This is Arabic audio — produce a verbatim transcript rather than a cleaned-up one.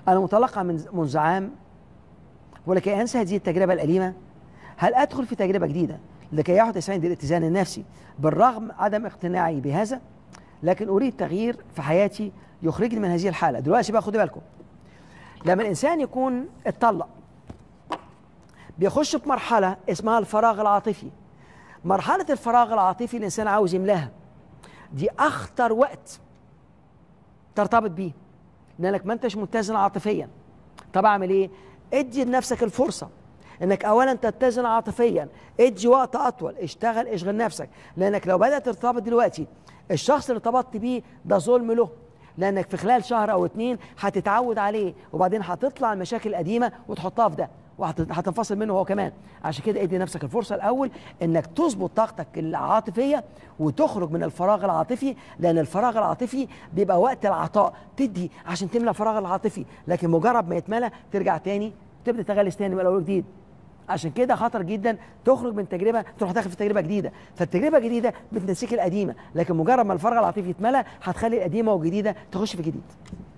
أنا متلقى من منذ عام، ولكي أنسى هذه التجربة الأليمة هل أدخل في تجربة جديدة لكي يعود إسعادي الاتزان النفسي بالرغم عدم اقتناعي بهذا، لكن أريد تغيير في حياتي يخرجني من هذه الحالة. دلوقتي بقى خدوا بالكم، لما الإنسان يكون اتطلق بيخش في مرحلة اسمها الفراغ العاطفي. مرحلة الفراغ العاطفي الإنسان عاوز يملاها، دي أخطر وقت ترتبط بيه لأنك ما أنتش متزن عاطفيا. طب أعمل إيه؟ ادي لنفسك الفرصة انك اولا تتزن عاطفيا، ادي وقت اطول، اشتغل، اشغل نفسك، لانك لو بدأت ترتبط دلوقتي الشخص اللي ارتبطت بيه ده ظلم له، لانك في خلال شهر او اتنين هتتعود عليه، وبعدين هتطلع المشاكل القديمه وتحطها في ده وهتنفصل منه هو كمان. عشان كده ادي نفسك الفرصه الاول انك تظبط طاقتك العاطفيه وتخرج من الفراغ العاطفي، لان الفراغ العاطفي بيبقى وقت العطاء، تدي عشان تملى الفراغ العاطفي، لكن مجرد ما يتملى ترجع تاني تبدا تغلس تاني من الاول جديد. عشان كده خطر جدا تخرج من تجربه تروح داخل في تجربه جديده، فالتجربه الجديده بتنسيك القديمه، لكن مجرد ما الفراغ العاطفي يتملى هتخلي القديمه والجديده تخش في جديد.